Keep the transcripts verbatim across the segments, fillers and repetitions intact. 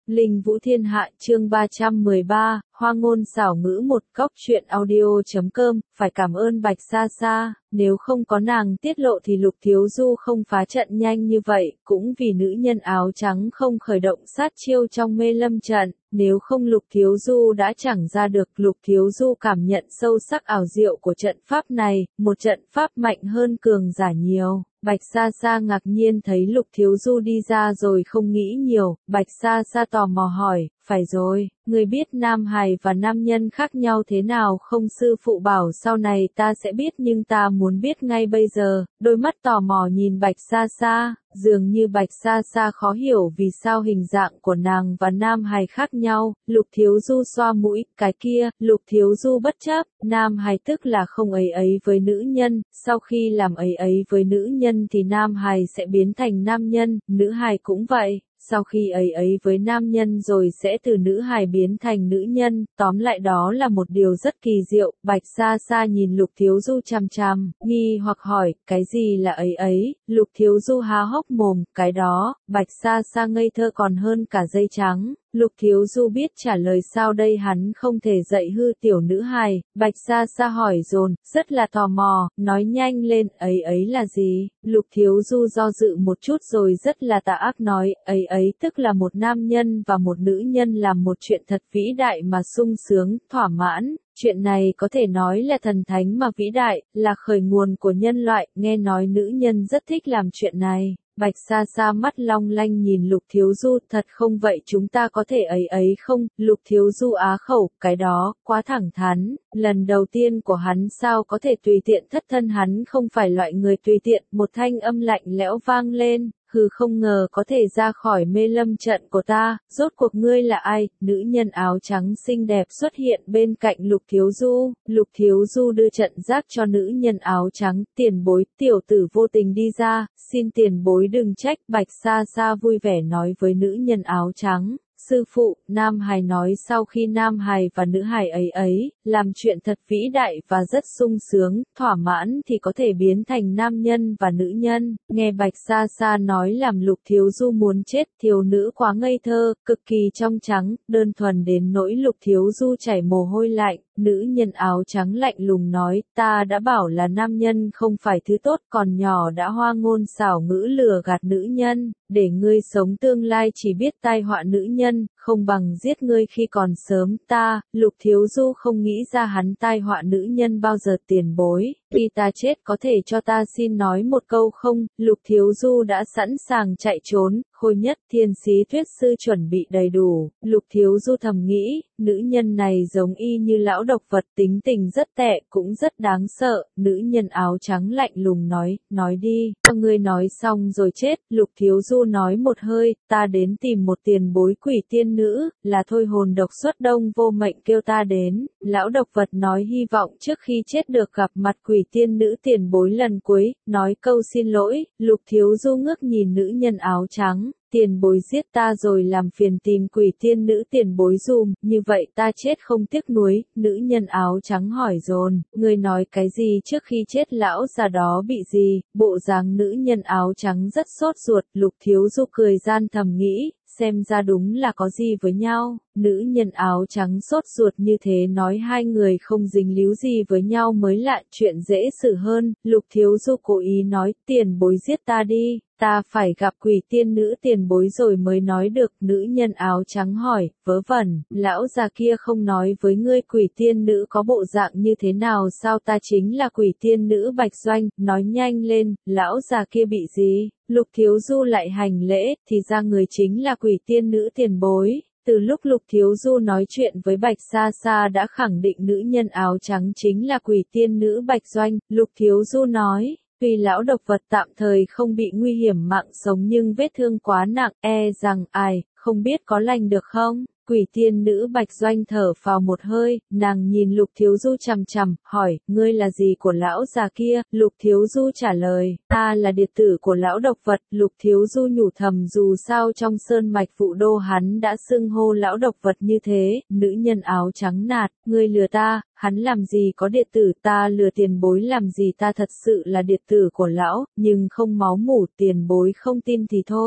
Linh Vũ Thiên Hạ chương ba trăm mười ba, Hoa ngôn xảo ngữ một góc truyện audio.com, phải cảm ơn Bạch Sa Sa, nếu không có nàng tiết lộ thì Lục Thiếu Du không phá trận nhanh như vậy, cũng vì nữ nhân áo trắng không khởi động sát chiêu trong mê lâm trận, nếu không Lục Thiếu Du đã chẳng ra được. Lục Thiếu Du cảm nhận sâu sắc ảo diệu của trận pháp này, một trận pháp mạnh hơn cường giả nhiều. Bạch Sa Sa ngạc nhiên thấy Lục Thiếu Du đi ra rồi không nghĩ nhiều, Bạch Sa Sa tò mò hỏi, phải rồi, người biết nam hài và nam nhân khác nhau thế nào không? Sư phụ bảo sau này ta sẽ biết nhưng ta muốn biết ngay bây giờ. Đôi mắt tò mò nhìn Bạch Sa Sa, dường như Bạch Sa Sa khó hiểu vì sao hình dạng của nàng và nam hài khác nhau. Lục Thiếu Du xoa mũi, cái kia, Lục Thiếu Du bất chấp, nam hài tức là không ấy ấy với nữ nhân, sau khi làm ấy ấy với nữ nhân thì nam hài sẽ biến thành nam nhân, nữ hài cũng vậy. Sau khi ấy ấy với nam nhân rồi sẽ từ nữ hài biến thành nữ nhân, tóm lại đó là một điều rất kỳ diệu. Bạch Sa Sa nhìn Lục Thiếu Du chằm chằm, nghi hoặc hỏi, cái gì là ấy ấy? Lục Thiếu Du há hốc mồm, cái đó. Bạch Sa Sa ngây thơ còn hơn cả dây trắng. Lục Thiếu Du biết trả lời sao đây, hắn không thể dạy hư tiểu nữ hài. Bạch Sa Sa hỏi dồn, rất là tò mò, nói nhanh lên, ấy ấy là gì? Lục Thiếu Du do dự một chút rồi rất là tà ác nói, ấy ấy tức là một nam nhân và một nữ nhân làm một chuyện thật vĩ đại mà sung sướng, thỏa mãn. Chuyện này có thể nói là thần thánh mà vĩ đại, là khởi nguồn của nhân loại, nghe nói nữ nhân rất thích làm chuyện này. Bạch Sa Sa mắt long lanh nhìn Lục Thiếu Du, thật không vậy chúng ta có thể ấy ấy không? Lục Thiếu Du á khẩu, cái đó, quá thẳng thắn, lần đầu tiên của hắn sao có thể tùy tiện thất thân, hắn không phải loại người tùy tiện. Một thanh âm lạnh lẽo vang lên, hừ, không ngờ có thể ra khỏi mê lâm trận của ta, rốt cuộc ngươi là ai? Nữ nhân áo trắng xinh đẹp xuất hiện bên cạnh Lục Thiếu Du. Lục Thiếu Du đưa trận giác cho nữ nhân áo trắng, tiền bối, tiểu tử vô tình đi ra, xin tiền bối đừng trách. Bạch Sa Sa vui vẻ nói với nữ nhân áo trắng. Sư phụ, nam hài nói sau khi nam hài và nữ hài ấy ấy, làm chuyện thật vĩ đại và rất sung sướng, thỏa mãn thì có thể biến thành nam nhân và nữ nhân. Nghe Bạch Sa Sa nói làm Lục Thiếu Du muốn chết, thiếu nữ quá ngây thơ, cực kỳ trong trắng, đơn thuần đến nỗi Lục Thiếu Du chảy mồ hôi lạnh. Nữ nhân áo trắng lạnh lùng nói, ta đã bảo là nam nhân không phải thứ tốt, còn nhỏ đã hoa ngôn xảo ngữ lừa gạt nữ nhân, để ngươi sống tương lai chỉ biết tai họa nữ nhân, không bằng giết ngươi khi còn sớm. Ta, Lục Thiếu Du không nghĩ ra hắn tai họa nữ nhân bao giờ. Tiền bối, khi ta chết có thể cho ta xin nói một câu không? Lục Thiếu Du đã sẵn sàng chạy trốn, Khôi Nhất Thiên Sĩ Thuyết Sư chuẩn bị đầy đủ. Lục Thiếu Du thầm nghĩ, nữ nhân này giống y như lão độc vật, tính tình rất tệ, cũng rất đáng sợ. Nữ nhân áo trắng lạnh lùng nói, nói đi, cho ngươi nói xong rồi chết. Lục Thiếu Du nói một hơi, ta đến tìm một tiền bối quỷ tiên nữ, là thôi hồn độc xuất đông vô mệnh kêu ta đến. Lão độc vật nói hy vọng trước khi chết được gặp mặt quỷ tiên nữ tiền bối lần cuối, nói câu xin lỗi. Lục Thiếu Du ngước nhìn nữ nhân áo trắng. Tiền bối giết ta rồi làm phiền tìm quỷ tiên nữ tiền bối dùm, như vậy ta chết không tiếc nuối. Nữ nhân áo trắng hỏi dồn, ngươi nói cái gì trước khi chết? Lão già đó bị gì? Bộ dáng nữ nhân áo trắng rất sốt ruột. Lục Thiếu Du cười gian thầm nghĩ, xem ra đúng là có gì với nhau. Nữ nhân áo trắng sốt ruột như thế nói hai người không dính líu gì với nhau mới lạ, chuyện dễ xử hơn. Lục Thiếu Du cố ý nói, tiền bối giết ta đi, ta phải gặp quỷ tiên nữ tiền bối rồi mới nói được. Nữ nhân áo trắng hỏi, vớ vẩn, lão già kia không nói với ngươi quỷ tiên nữ có bộ dạng như thế nào sao? Ta chính là quỷ tiên nữ Bạch Doanh, nói nhanh lên, lão già kia bị gì? Lục Thiếu Du lại hành lễ, thì ra người chính là quỷ tiên nữ tiền bối. Từ lúc Lục Thiếu Du nói chuyện với Bạch Sa Sa đã khẳng định nữ nhân áo trắng chính là quỷ tiên nữ Bạch Doanh. Lục Thiếu Du nói, tuy lão độc vật tạm thời không bị nguy hiểm mạng sống nhưng vết thương quá nặng, e rằng ai, không biết có lành được không? Quỷ tiên nữ Bạch Doanh thở phào một hơi, nàng nhìn Lục Thiếu Du chằm chằm, hỏi, ngươi là gì của lão già kia? Lục Thiếu Du trả lời, ta là điệt tử của lão độc vật. Lục Thiếu Du nhủ thầm dù sao trong sơn mạch Vũ Đô hắn đã xưng hô lão độc vật như thế. Nữ nhân áo trắng nạt, ngươi lừa ta, hắn làm gì có điệt tử, ta lừa tiền bối làm gì? Ta thật sự là điệt tử của lão, nhưng không máu mủ, tiền bối không tin thì thôi.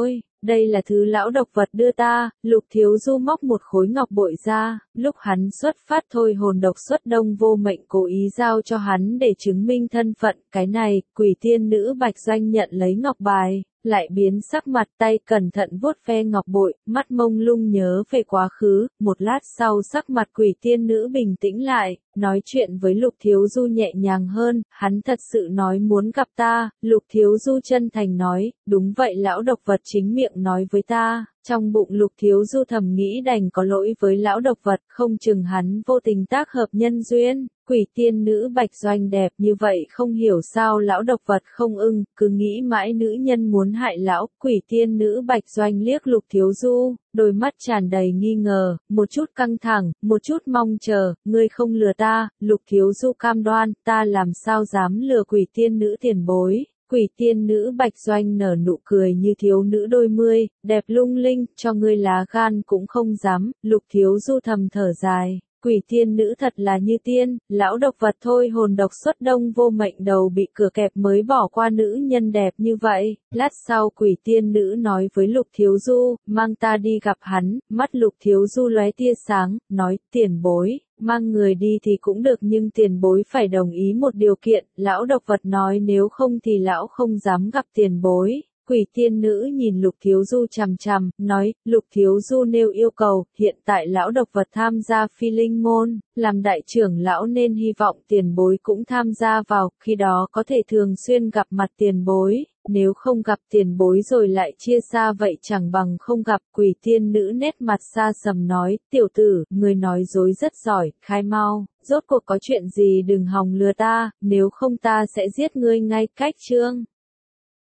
đây là thứ lão độc vật đưa ta. Lục Thiếu Du móc một khối ngọc bội ra, lúc hắn xuất phát thôi hồn độc xuất đông vô mệnh cố ý giao cho hắn để chứng minh thân phận. Cái này, quỷ tiên nữ Bạch Doanh nhận lấy ngọc bài, lại biến sắc mặt, tay cẩn thận vuốt ve ngọc bội, mắt mông lung nhớ về quá khứ. Một lát sau sắc mặt quỷ tiên nữ bình tĩnh lại, nói chuyện với Lục Thiếu Du nhẹ nhàng hơn. Hắn thật sự nói muốn gặp ta. Lục Thiếu Du chân thành nói, đúng vậy, lão độc vật chính miệng nói với ta. Trong bụng Lục Thiếu Du thầm nghĩ đành có lỗi với lão độc vật, không chừng hắn vô tình tác hợp nhân duyên. Quỷ tiên nữ Bạch Doanh đẹp như vậy, không hiểu sao lão độc vật không ưng, cứ nghĩ mãi nữ nhân muốn hại lão. Quỷ tiên nữ Bạch Doanh liếc Lục Thiếu Du, đôi mắt tràn đầy nghi ngờ, một chút căng thẳng, một chút mong chờ. Ngươi không lừa ta. Lục Thiếu Du cam đoan, ta làm sao dám lừa quỷ tiên nữ tiền bối. Quỷ tiên nữ Bạch Doanh nở nụ cười như thiếu nữ đôi mươi, đẹp lung linh, cho ngươi lá gan cũng không dám. Lục Thiếu Du thầm thở dài, quỷ tiên nữ thật là như tiên. Lão độc vật thôi hồn độc xuất đông vô mệnh đầu bị cửa kẹp mới bỏ qua nữ nhân đẹp như vậy. Lát sau quỷ tiên nữ nói với Lục Thiếu Du, mang ta đi gặp hắn. Mắt Lục Thiếu Du lóe tia sáng, nói, tiền bối, mang người đi thì cũng được nhưng tiền bối phải đồng ý một điều kiện. Lão độc vật nói nếu không thì lão không dám gặp tiền bối. Quỷ tiên nữ nhìn Lục Thiếu Du chằm chằm, nói, Lục Thiếu Du nêu yêu cầu, hiện tại lão độc vật tham gia phi linh môn, làm đại trưởng lão nên hy vọng tiền bối cũng tham gia vào, khi đó có thể thường xuyên gặp mặt tiền bối. Nếu không gặp tiền bối rồi lại chia xa vậy chẳng bằng không gặp. Quỷ tiên nữ nét mặt xa sầm nói, tiểu tử, người nói dối rất giỏi, khai mau, rốt cuộc có chuyện gì đừng hòng lừa ta, nếu không ta sẽ giết ngươi ngay. Cách chương